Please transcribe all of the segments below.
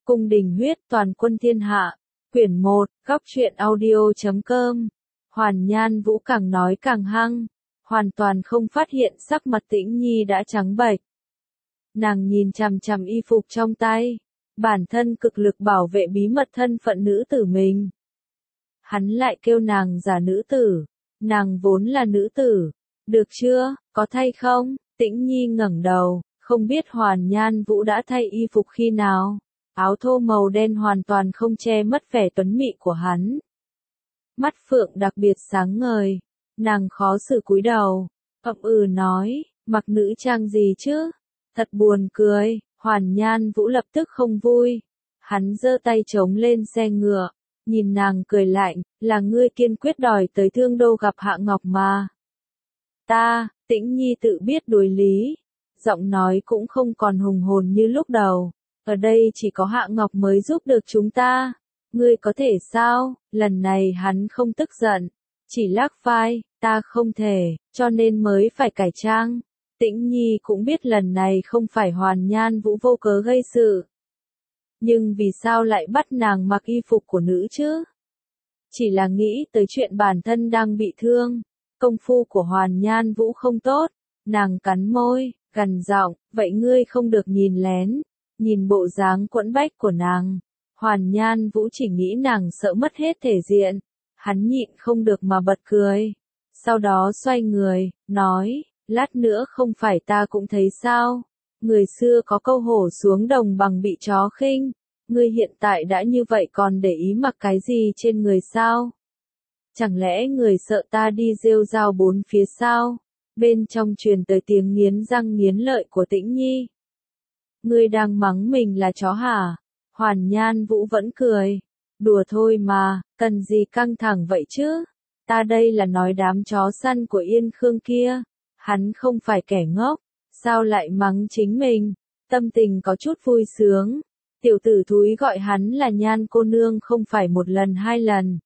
Cung đình huyết toàn quân thiên hạ. Quyển 1, góc truyện audio.com. Hoàn Nhan Vũ càng nói càng hăng, hoàn toàn không phát hiện sắc mặt Tĩnh Nhi đã trắng bệch. Nàng nhìn chằm chằm y phục trong tay, bản thân cực lực bảo vệ bí mật thân phận nữ tử mình. Hắn lại kêu nàng giả nữ tử, nàng vốn là nữ tử, được chưa, có thay không? Tĩnh Nhi ngẩng đầu, không biết Hoàn Nhan Vũ đã thay y phục khi nào. Áo thô màu đen hoàn toàn không che mất vẻ tuấn mỹ của hắn. Mắt phượng đặc biệt sáng ngời, nàng khó xử cúi đầu, nói, mặc nữ trang gì chứ? Thật buồn cười. Hoàn Nhan Vũ lập tức không vui. Hắn giơ tay chống lên xe ngựa, nhìn nàng cười lạnh, là ngươi kiên quyết đòi tới Thương Đô gặp Hạ Ngọc mà. Ta, Tĩnh Nhi tự biết đối lý, giọng nói cũng không còn hùng hồn như lúc đầu. Ở đây chỉ có Hạ Ngọc mới giúp được chúng ta. Ngươi có thể sao? Lần này hắn không tức giận, chỉ lắc vai, ta không thể, cho nên mới phải cải trang. Tĩnh Nhi cũng biết lần này không phải Hoàn Nhan Vũ vô cớ gây sự. Nhưng vì sao lại bắt nàng mặc y phục của nữ chứ? Chỉ là nghĩ tới chuyện bản thân đang bị thương. Công phu của Hoàn Nhan Vũ không tốt. Nàng cắn môi, gằn giọng, vậy ngươi không được nhìn lén. Nhìn bộ dáng quẫn bách của nàng, Hoàn Nhan Vũ chỉ nghĩ nàng sợ mất hết thể diện. Hắn nhịn không được mà bật cười. Sau đó xoay người, nói, lát nữa không phải ta cũng thấy sao. Người xưa có câu hổ xuống đồng bằng bị chó khinh. Ngươi hiện tại đã như vậy còn để ý mặc cái gì trên người sao? Chẳng lẽ người sợ ta đi rêu rao bốn phía sao? Bên trong truyền tới tiếng nghiến răng nghiến lợi của Tĩnh Nhi. Ngươi đang mắng mình là chó hả? Hoàn Nhan Vũ vẫn cười. Đùa thôi mà, cần gì căng thẳng vậy chứ? Ta đây là nói đám chó săn của Yên Khương kia. Hắn không phải kẻ ngốc, sao lại mắng chính mình? Tâm tình có chút vui sướng. Tiểu tử thúi gọi hắn là Nhan cô nương không phải một lần hai lần.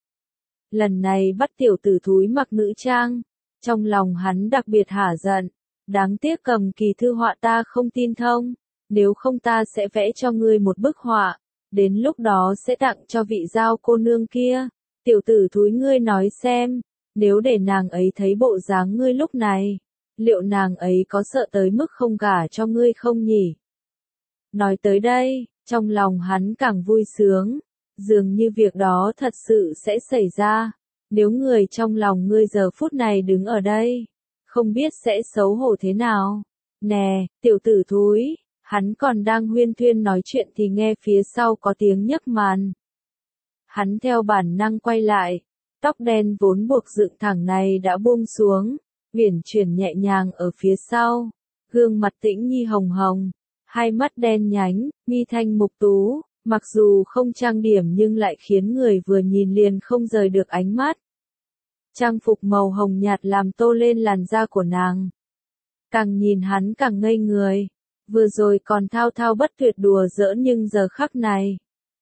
Lần này bắt tiểu tử thúi mặc nữ trang. Trong lòng hắn đặc biệt hả giận. Đáng tiếc cầm kỳ thư họa ta không tin thông. Nếu không ta sẽ vẽ cho ngươi một bức họa. Đến lúc đó sẽ tặng cho vị giao cô nương kia. Tiểu tử thúi ngươi nói xem. Nếu để nàng ấy thấy bộ dáng ngươi lúc này. Liệu nàng ấy có sợ tới mức không gả cho ngươi không nhỉ? Nói tới đây, trong lòng hắn càng vui sướng. Dường như việc đó thật sự sẽ xảy ra. Nếu người trong lòng ngươi giờ phút này đứng ở đây, không biết sẽ xấu hổ thế nào. Nè, tiểu tử thúi. Hắn còn đang huyên thuyên nói chuyện thì nghe phía sau có tiếng nhấc màn. Hắn theo bản năng quay lại. Tóc đen vốn buộc dựng thẳng này đã buông xuống. Uyển chuyển nhẹ nhàng ở phía sau. Gương mặt Tĩnh Nhi hồng hồng. Hai mắt đen nhánh, mi thanh mục tú. Mặc dù không trang điểm nhưng lại khiến người vừa nhìn liền không rời được ánh mắt. Trang phục màu hồng nhạt làm tô lên làn da của nàng. Càng nhìn hắn càng ngây người. Vừa rồi còn thao thao bất tuyệt đùa giỡn nhưng giờ khắc này.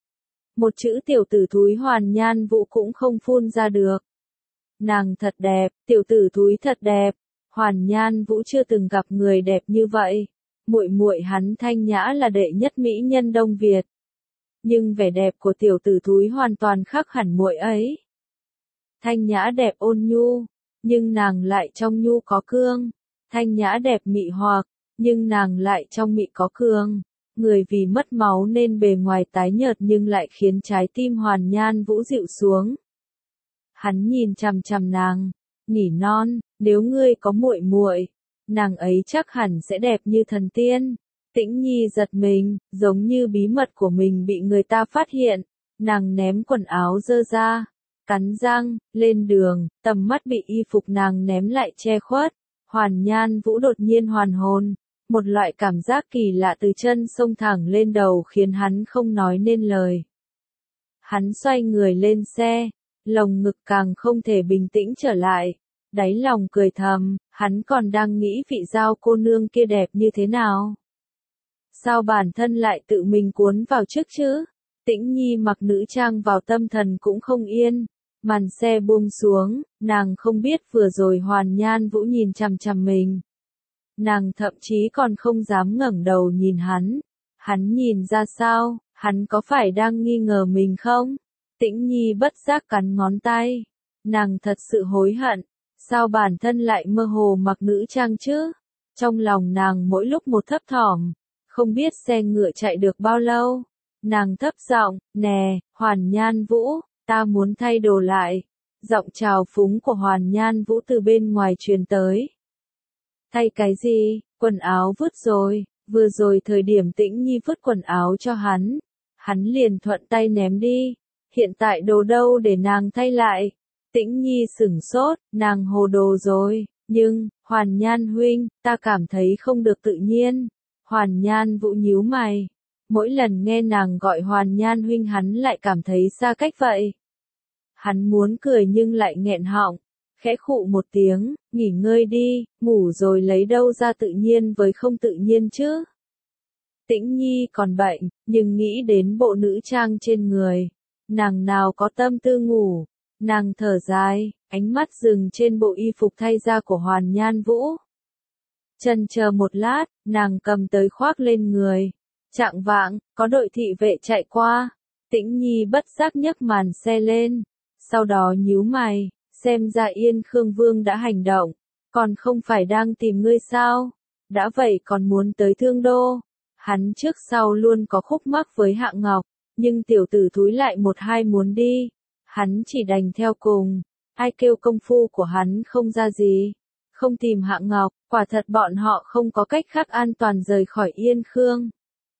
Một chữ tiểu tử thúi Hoàn Nhan Vũ cũng không phun ra được. Nàng thật đẹp, tiểu tử thúi thật đẹp. Hoàn Nhan Vũ chưa từng gặp người đẹp như vậy. Muội muội hắn Thanh Nhã là đệ nhất mỹ nhân Đông Việt. Nhưng vẻ đẹp của tiểu tử thúi hoàn toàn khác hẳn muội ấy. Thanh Nhã đẹp ôn nhu, nhưng nàng lại trong nhu có cương. Thanh Nhã đẹp mị hoặc, nhưng nàng lại trong mị có cương. Người vì mất máu nên bề ngoài tái nhợt nhưng lại khiến trái tim Hoàn Nhan Vũ dịu xuống. Hắn nhìn chằm chằm nàng, nỉ non, nếu ngươi có muội muội, nàng ấy chắc hẳn sẽ đẹp như thần tiên. Tĩnh Nhi giật mình, giống như bí mật của mình bị người ta phát hiện. Nàng ném quần áo dơ ra, cắn răng, lên đường, tầm mắt bị y phục nàng ném lại che khuất. Hoàn Nhan Vũ đột nhiên hoàn hồn. Một loại cảm giác kỳ lạ từ chân xông thẳng lên đầu khiến hắn không nói nên lời. Hắn xoay người lên xe, lồng ngực càng không thể bình tĩnh trở lại. Đáy lòng cười thầm, hắn còn đang nghĩ vị giao cô nương kia đẹp như thế nào. Sao bản thân lại tự mình cuốn vào trước chứ? Tĩnh Nhi mặc nữ trang vào tâm thần cũng không yên. Màn xe buông xuống, nàng không biết vừa rồi Hoàn Nhan Vũ nhìn chằm chằm mình. Nàng thậm chí còn không dám ngẩng đầu nhìn hắn. Hắn nhìn ra sao? Hắn có phải đang nghi ngờ mình không? Tĩnh Nhi bất giác cắn ngón tay. Nàng thật sự hối hận. Sao bản thân lại mơ hồ mặc nữ trang chứ? Trong lòng nàng mỗi lúc một thấp thỏm. Không biết xe ngựa chạy được bao lâu. Nàng thấp giọng, nè, Hoàn Nhan Vũ, ta muốn thay đồ lại. Giọng trào phúng của Hoàn Nhan Vũ từ bên ngoài truyền tới. Thay cái gì? Quần áo vứt rồi. Vừa rồi thời điểm Tĩnh Nhi vứt quần áo cho hắn liền thuận tay ném đi. Hiện tại đồ đâu để nàng thay lại? Tĩnh Nhi sửng sốt, nàng hồ đồ rồi. Nhưng, Hoàn Nhan huynh, ta cảm thấy không được tự nhiên. Hoàn Nhan Vũ nhíu mày. Mỗi lần nghe nàng gọi Hoàn Nhan huynh hắn lại cảm thấy xa cách vậy. Hắn muốn cười nhưng lại nghẹn họng. Khẽ khụ một tiếng, nghỉ ngơi đi, ngủ rồi lấy đâu ra tự nhiên với không tự nhiên chứ. Tĩnh Nhi còn bệnh, nhưng nghĩ đến bộ nữ trang trên người. Nàng nào có tâm tư ngủ. Nàng thở dài, ánh mắt dừng trên bộ y phục thay da của Hoàn Nhan Vũ. Chần chờ một lát, nàng cầm tới khoác lên người. Chạng vạng, có đội thị vệ chạy qua. Tĩnh Nhi bất giác nhấc màn xe lên. Sau đó nhíu mày, xem ra Yên Khương Vương đã hành động. Còn không phải đang tìm ngươi sao? Đã vậy còn muốn tới Thương Đô. Hắn trước sau luôn có khúc mắc với Hạng Ngọc. Nhưng tiểu tử thúi lại một hai muốn đi. Hắn chỉ đành theo cùng. Ai kêu công phu của hắn không ra gì. Không tìm Hạng Ngọc, quả thật bọn họ không có cách khác an toàn rời khỏi Yên Khương.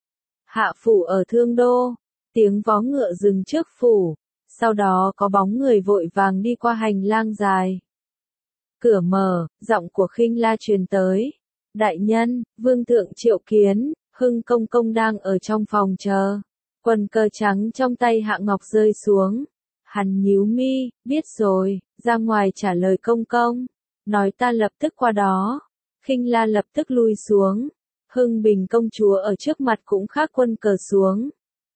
Hạ phủ ở Thương Đô. Tiếng vó ngựa dừng trước phủ. Sau đó có bóng người vội vàng đi qua hành lang dài. Cửa mở, giọng của Khinh La truyền tới. Đại nhân, vương thượng triệu kiến, Hưng công công đang ở trong phòng chờ. Quần cờ trắng trong tay Hạng Ngọc rơi xuống. Hắn nhíu mi, biết rồi, ra ngoài trả lời công công. Nói ta lập tức qua đó. Khinh La lập tức lui xuống. Hưng Bình công chúa ở trước mặt cũng khác quân cờ xuống.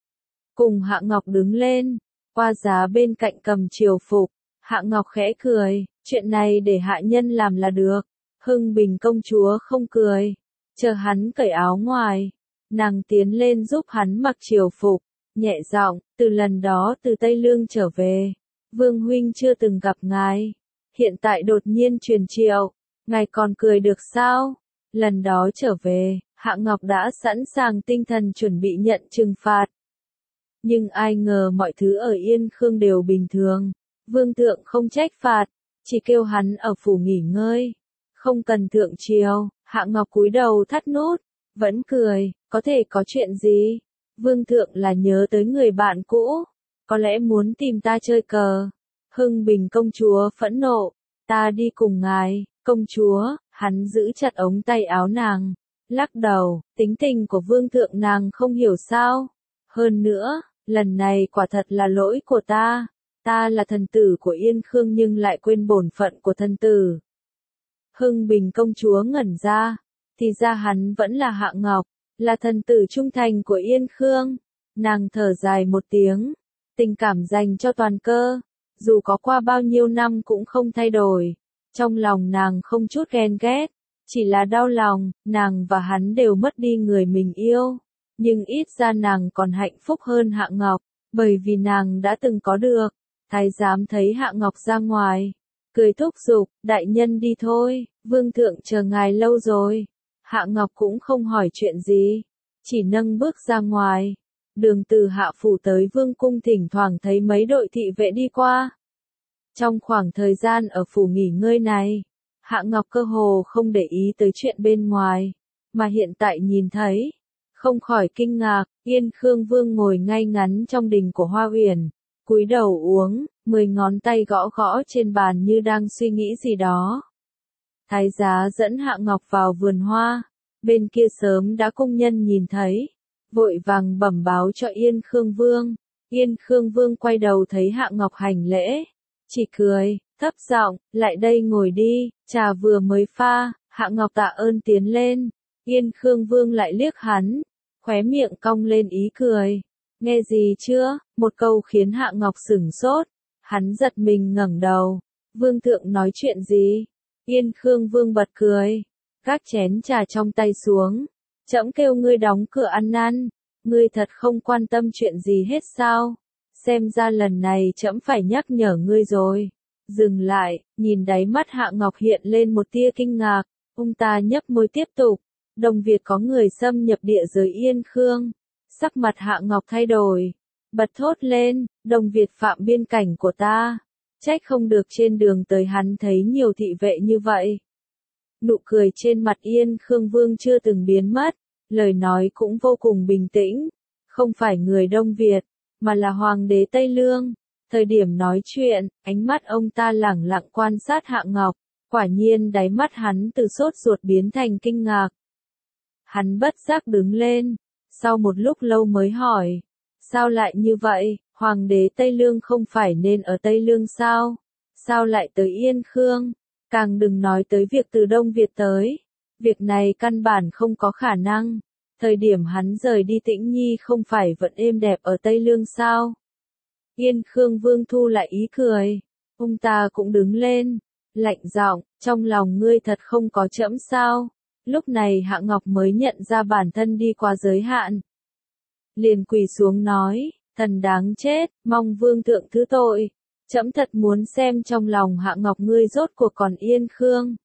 Cùng Hạng Ngọc đứng lên. Qua giá bên cạnh cầm triều phục. Hạng Ngọc khẽ cười, chuyện này để hạ nhân làm là được. Hưng Bình công chúa không cười. Chờ hắn cởi áo ngoài. Nàng tiến lên giúp hắn mặc triều phục. Nhẹ giọng, từ lần đó từ Tây Lương trở về. Vương huynh chưa từng gặp ngài. Hiện tại đột nhiên truyền triệu. Ngài còn cười được sao? Lần đó trở về, Hạng Ngọc đã sẵn sàng tinh thần chuẩn bị nhận trừng phạt. Nhưng ai ngờ mọi thứ ở Yên Khương đều bình thường. Vương thượng không trách phạt, chỉ kêu hắn ở phủ nghỉ ngơi. Không cần thượng triều. Hạng Ngọc cúi đầu thắt nút, vẫn cười, có thể có chuyện gì? Vương thượng là nhớ tới người bạn cũ, có lẽ muốn tìm ta chơi cờ. Hưng Bình công chúa phẫn nộ, ta đi cùng ngài. Công chúa, hắn giữ chặt ống tay áo nàng, lắc đầu, tính tình của vương thượng nàng không hiểu sao. Hơn nữa, lần này quả thật là lỗi của ta. Ta là thần tử của Yên Khương nhưng lại quên bổn phận của thần tử. Hưng Bình công chúa ngẩn ra, thì ra hắn vẫn là Hạng Ngọc, là thần tử trung thành của Yên Khương. Nàng thở dài một tiếng, tình cảm dành cho Toàn Cơ, dù có qua bao nhiêu năm cũng không thay đổi. Trong lòng nàng không chút ghen ghét, chỉ là đau lòng, nàng và hắn đều mất đi người mình yêu. Nhưng ít ra nàng còn hạnh phúc hơn Hạng Ngọc, bởi vì nàng đã từng có được. Thái giám thấy Hạng Ngọc ra ngoài, cười thúc giục, đại nhân đi thôi, vương thượng chờ ngài lâu rồi. Hạng Ngọc cũng không hỏi chuyện gì, chỉ nâng bước ra ngoài. Đường từ Hạ phủ tới vương cung thỉnh thoảng thấy mấy đội thị vệ đi qua. Trong khoảng thời gian ở phủ nghỉ ngơi này, Hạng Ngọc cơ hồ không để ý tới chuyện bên ngoài, mà hiện tại nhìn thấy, không khỏi kinh ngạc. Yên Khương Vương ngồi ngay ngắn trong đình của Hoa Uyển, cúi đầu uống, 10 ngón tay gõ gõ trên bàn như đang suy nghĩ gì đó. Thái giá dẫn Hạng Ngọc vào vườn hoa, bên kia sớm đã công nhân nhìn thấy, vội vàng bẩm báo cho Yên Khương Vương. Yên Khương Vương quay đầu thấy Hạng Ngọc hành lễ, chỉ cười, thấp giọng, lại đây ngồi đi, trà vừa mới pha. Hạng Ngọc tạ ơn tiến lên. Yên Khương Vương lại liếc hắn, khóe miệng cong lên ý cười. Nghe gì chưa? Một câu khiến Hạng Ngọc sửng sốt. Hắn giật mình ngẩng đầu. Vương thượng nói chuyện gì? Yên Khương Vương bật cười, gác chén trà trong tay xuống. Trẫm kêu ngươi đóng cửa ăn năn. Ngươi thật không quan tâm chuyện gì hết sao? Xem ra lần này trẫm phải nhắc nhở ngươi rồi. Dừng lại, nhìn đáy mắt Hạ Ngọc hiện lên một tia kinh ngạc, ông ta nhấp môi tiếp tục. Đông Việt có người xâm nhập địa giới Yên Khương. Sắc mặt Hạ Ngọc thay đổi, bật thốt lên, Đông Việt phạm biên cảnh của ta. Trách không được trên đường tới hắn thấy nhiều thị vệ như vậy. Nụ cười trên mặt Yên Khương Vương chưa từng biến mất, lời nói cũng vô cùng bình tĩnh. Không phải người Đông Việt, mà là Hoàng đế Tây Lương. Thời điểm nói chuyện, ánh mắt ông ta lẳng lặng quan sát Hạ Ngọc, quả nhiên đáy mắt hắn từ sốt ruột biến thành kinh ngạc. Hắn bất giác đứng lên, sau một lúc lâu mới hỏi, sao lại như vậy, Hoàng đế Tây Lương không phải nên ở Tây Lương sao? Sao lại tới Yên Khương? Càng đừng nói tới việc từ Đông Việt tới. Việc này căn bản không có khả năng. Thời điểm hắn rời đi Tĩnh Nhi không phải vẫn êm đẹp ở Tây Lương sao? Yên Khương Vương thu lại ý cười. Ông ta cũng đứng lên, lạnh giọng, trong lòng ngươi thật không có trẫm sao? Lúc này Hạ Ngọc mới nhận ra bản thân đi qua giới hạn. Liền quỳ xuống nói, thần đáng chết, mong vương thượng thứ tội. Trẫm thật muốn xem trong lòng Hạ Ngọc ngươi rốt cuộc còn Yên Khương.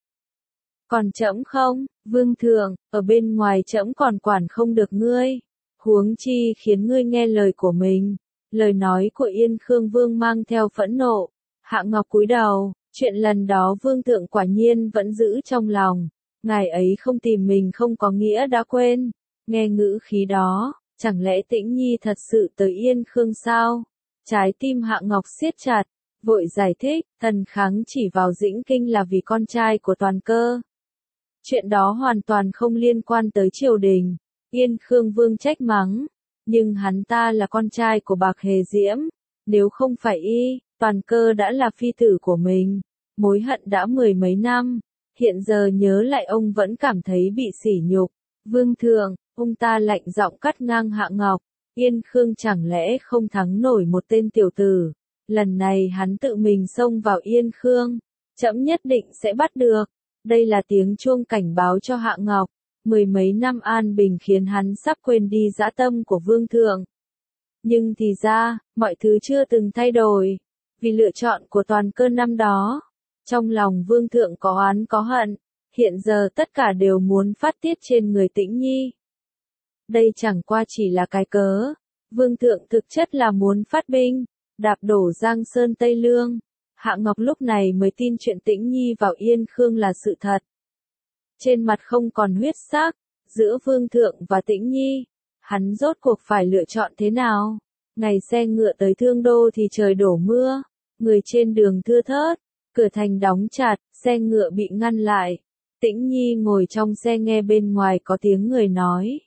Còn trẫm không, vương thượng, ở bên ngoài trẫm còn quản không được ngươi. Huống chi khiến ngươi nghe lời của mình. Lời nói của Yên Khương Vương mang theo phẫn nộ. Hạ Ngọc cúi đầu, chuyện lần đó vương thượng quả nhiên vẫn giữ trong lòng. Ngài ấy không tìm mình không có nghĩa đã quên. Nghe ngữ khí đó, chẳng lẽ Tĩnh Nhi thật sự tới Yên Khương sao? Trái tim Hạ Ngọc siết chặt, vội giải thích, Tần Kháng chỉ vào Dĩnh Kinh là vì con trai của Toàn Cơ. Chuyện đó hoàn toàn không liên quan tới triều đình. Yên Khương Vương trách mắng, nhưng hắn ta là con trai của Bạc Hề Diễm, nếu không phải y, Toàn Cơ đã là phi tử của mình. Mối hận đã mười mấy năm, hiện giờ nhớ lại ông vẫn cảm thấy bị sỉ nhục. Vương thượng, ông ta lạnh giọng cắt ngang Hạ Ngọc, Yên Khương chẳng lẽ không thắng nổi một tên tiểu tử. Lần này hắn tự mình xông vào Yên Khương, trẫm nhất định sẽ bắt được. Đây là tiếng chuông cảnh báo cho Hạ Ngọc. Mười mấy năm an bình khiến hắn sắp quên đi dã tâm của vương thượng. Nhưng thì ra, mọi thứ chưa từng thay đổi. Vì lựa chọn của Toàn Cơ năm đó, trong lòng vương thượng có oán có hận, hiện giờ tất cả đều muốn phát tiết trên người Tĩnh Nhi. Đây chẳng qua chỉ là cái cớ. Vương thượng thực chất là muốn phát binh, đạp đổ Giang Sơn Tây Lương. Hạ Ngọc lúc này mới tin chuyện Tĩnh Nhi vào Yên Khương là sự thật. Trên mặt không còn huyết sắc, giữa vương thượng và Tĩnh Nhi, hắn rốt cuộc phải lựa chọn thế nào? Ngày xe ngựa tới Thương Đô thì trời đổ mưa, người trên đường thưa thớt, cửa thành đóng chặt, xe ngựa bị ngăn lại. Tĩnh Nhi ngồi trong xe nghe bên ngoài có tiếng người nói.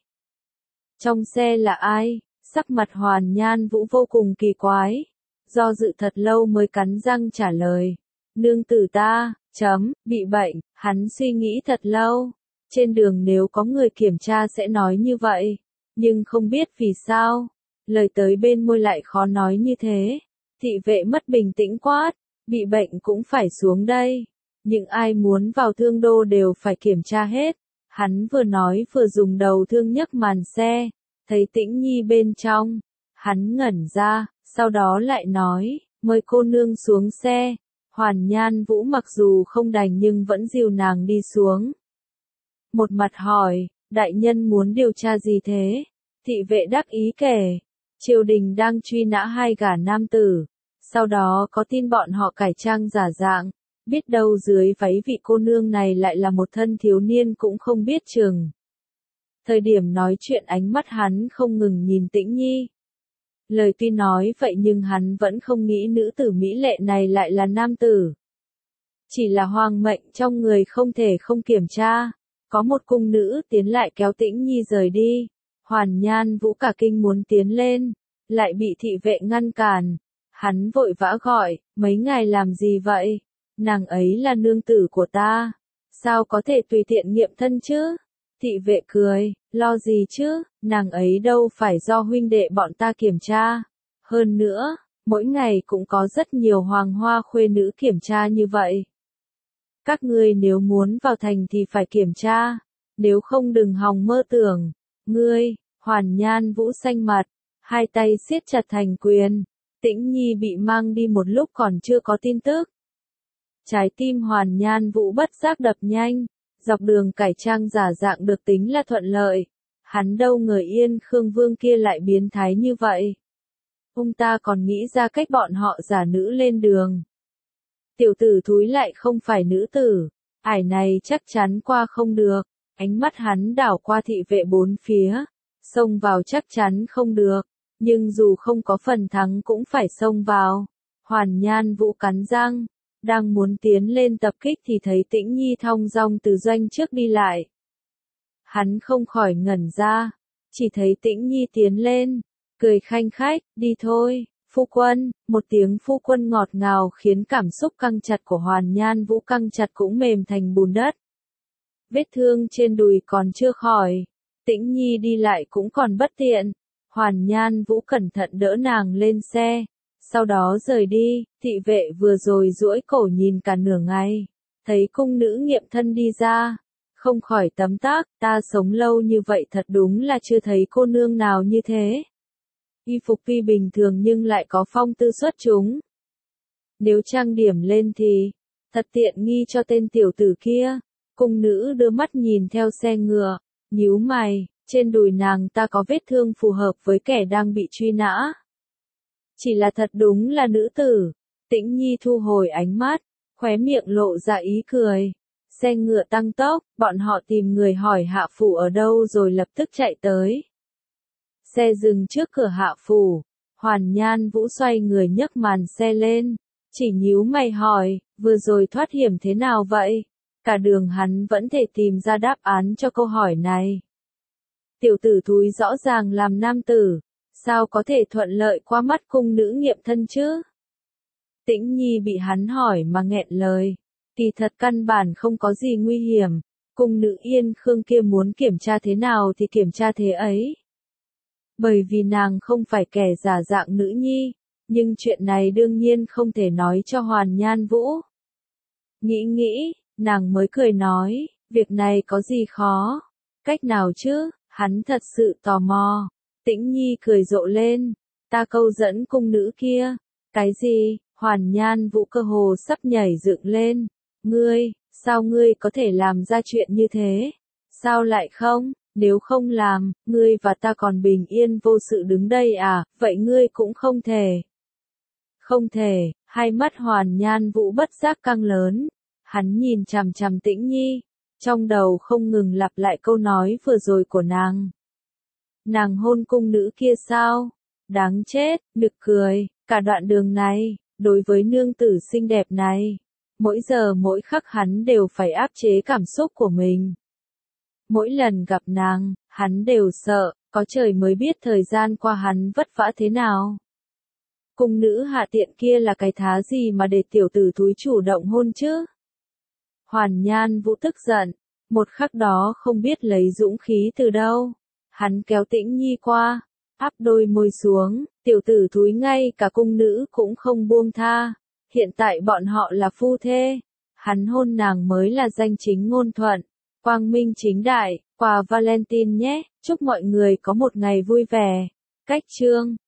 Trong xe là ai? Sắc mặt Hoàn Nhan Vũ vô cùng kỳ quái. Do dự thật lâu mới cắn răng trả lời. Nương tử ta, bị bệnh, hắn suy nghĩ thật lâu. Trên đường nếu có người kiểm tra sẽ nói như vậy. Nhưng không biết vì sao. Lời tới bên môi lại khó nói như thế. Thị vệ mất bình tĩnh quát. Bị bệnh cũng phải xuống đây. Những ai muốn vào Thương Đô đều phải kiểm tra hết. Hắn vừa nói vừa dùng đầu thương nhấc màn xe. Thấy Tĩnh Nhi bên trong. Hắn ngẩn ra, sau đó lại nói, mời cô nương xuống xe. Hoàn Nhan Vũ mặc dù không đành nhưng vẫn dìu nàng đi xuống. Một mặt hỏi, đại nhân muốn điều tra gì thế? Thị vệ đắc ý kể, triều đình đang truy nã hai gã nam tử. Sau đó có tin bọn họ cải trang giả dạng, biết đâu dưới váy vị cô nương này lại là một thân thiếu niên cũng không biết chừng. Thời điểm nói chuyện ánh mắt hắn không ngừng nhìn Tĩnh Nhi. Lời tuy nói vậy nhưng hắn vẫn không nghĩ nữ tử mỹ lệ này lại là nam tử. Chỉ là hoàng mệnh trong người không thể không kiểm tra. Có một cung nữ tiến lại kéo Tĩnh Nhi rời đi. Hoàn Nhan Vũ cả kinh muốn tiến lên, lại bị thị vệ ngăn cản. Hắn vội vã gọi, mấy ngài làm gì vậy? Nàng ấy là nương tử của ta. Sao có thể tùy tiện nghiệm thân chứ? Thị vệ cười, lo gì chứ, nàng ấy đâu phải do huynh đệ bọn ta kiểm tra. Hơn nữa, mỗi ngày cũng có rất nhiều hoàng hoa khuê nữ kiểm tra như vậy. Các ngươi nếu muốn vào thành thì phải kiểm tra, nếu không đừng hòng mơ tưởng. Ngươi, Hoàn Nhan Vũ xanh mặt, hai tay siết chặt thành quyền. Tĩnh Nhi bị mang đi một lúc còn chưa có tin tức. Trái tim Hoàn Nhan Vũ bất giác đập nhanh, dọc đường cải trang giả dạng được tính là thuận lợi. Hắn đâu ngờ Yên Khương Vương kia lại biến thái như vậy. Ông ta còn nghĩ ra cách bọn họ giả nữ lên đường. Tiểu tử thúi lại không phải nữ tử, ải này chắc chắn qua không được. Ánh mắt hắn đảo qua thị vệ bốn phía, xông vào chắc chắn không được, nhưng dù không có phần thắng cũng phải xông vào. Hoàn Nhan Vũ cắn răng, đang muốn tiến lên tập kích thì thấy Tĩnh Nhi thong dong từ doanh trước đi lại. Hắn không khỏi ngẩn ra, chỉ thấy Tĩnh Nhi tiến lên, cười khanh khách, đi thôi, phu quân, một tiếng phu quân ngọt ngào khiến cảm xúc căng chặt của Hoàn Nhan Vũ căng chặt cũng mềm thành bùn đất. Vết thương trên đùi còn chưa khỏi, Tĩnh Nhi đi lại cũng còn bất tiện. Hoàn Nhan Vũ cẩn thận đỡ nàng lên xe, sau đó rời đi. Thị vệ vừa rồi duỗi cổ nhìn cả nửa ngày, thấy cung nữ nghiệm thân đi ra, không khỏi tấm tắc, ta sống lâu như vậy thật đúng là chưa thấy cô nương nào như thế. Y phục tuy bình thường nhưng lại có phong tư xuất chúng. Nếu trang điểm lên thì, thật tiện nghi cho tên tiểu tử kia. Cung nữ đưa mắt nhìn theo xe ngựa, nhíu mày, trên đùi nàng ta có vết thương phù hợp với kẻ đang bị truy nã. Chỉ là thật đúng là nữ tử. Tĩnh Nhi thu hồi ánh mắt, khóe miệng lộ ra ý cười. Xe ngựa tăng tốc, bọn họ tìm người hỏi hạ phủ ở đâu rồi lập tức chạy tới. Xe dừng trước cửa hạ phủ, Hoàn Nhan Vũ xoay người nhấc màn xe lên, chỉ nhíu mày hỏi, vừa rồi thoát hiểm thế nào vậy? Cả đường hắn vẫn thể tìm ra đáp án cho câu hỏi này. Tiểu tử thúi rõ ràng làm nam tử, sao có thể thuận lợi qua mắt cung nữ nghiệm thân chứ? Tĩnh Nhi bị hắn hỏi mà nghẹn lời. Kỳ thật căn bản không có gì nguy hiểm, cung nữ Yên Khương kia muốn kiểm tra thế nào thì kiểm tra thế ấy. Bởi vì nàng không phải kẻ giả dạng nữ nhi, nhưng chuyện này đương nhiên không thể nói cho Hoàn Nhan Vũ. Nghĩ, nàng mới cười nói, việc này có gì khó, cách nào chứ, hắn thật sự tò mò. Tĩnh Nhi cười rộ lên, ta câu dẫn cung nữ kia, cái gì, Hoàn Nhan Vũ cơ hồ sắp nhảy dựng lên, sao ngươi có thể làm ra chuyện như thế, sao lại không, nếu không làm, ngươi và ta còn bình yên vô sự đứng đây à, vậy ngươi cũng không thể. Không thể, hai mắt Hoàn Nhan Vũ bất giác căng lớn. Hắn nhìn chằm chằm Tĩnh Nhi, trong đầu không ngừng lặp lại câu nói vừa rồi của nàng. Nàng hôn cung nữ kia sao? Đáng chết, nực cười, cả đoạn đường này, đối với nương tử xinh đẹp này, mỗi giờ mỗi khắc hắn đều phải áp chế cảm xúc của mình. Mỗi lần gặp nàng, hắn đều sợ, có trời mới biết thời gian qua hắn vất vả thế nào. Cung nữ hạ tiện kia là cái thá gì mà để tiểu tử thúi chủ động hôn chứ? Hoàn Nhan Vũ tức giận, một khắc đó không biết lấy dũng khí từ đâu. Hắn kéo Tĩnh Nhi qua, áp đôi môi xuống, tiểu tử thúi ngay cả cung nữ cũng không buông tha. Hiện tại bọn họ là phu thê, hắn hôn nàng mới là danh chính ngôn thuận, quang minh chính đại, quà Valentine nhé, chúc mọi người có một ngày vui vẻ. Cách chương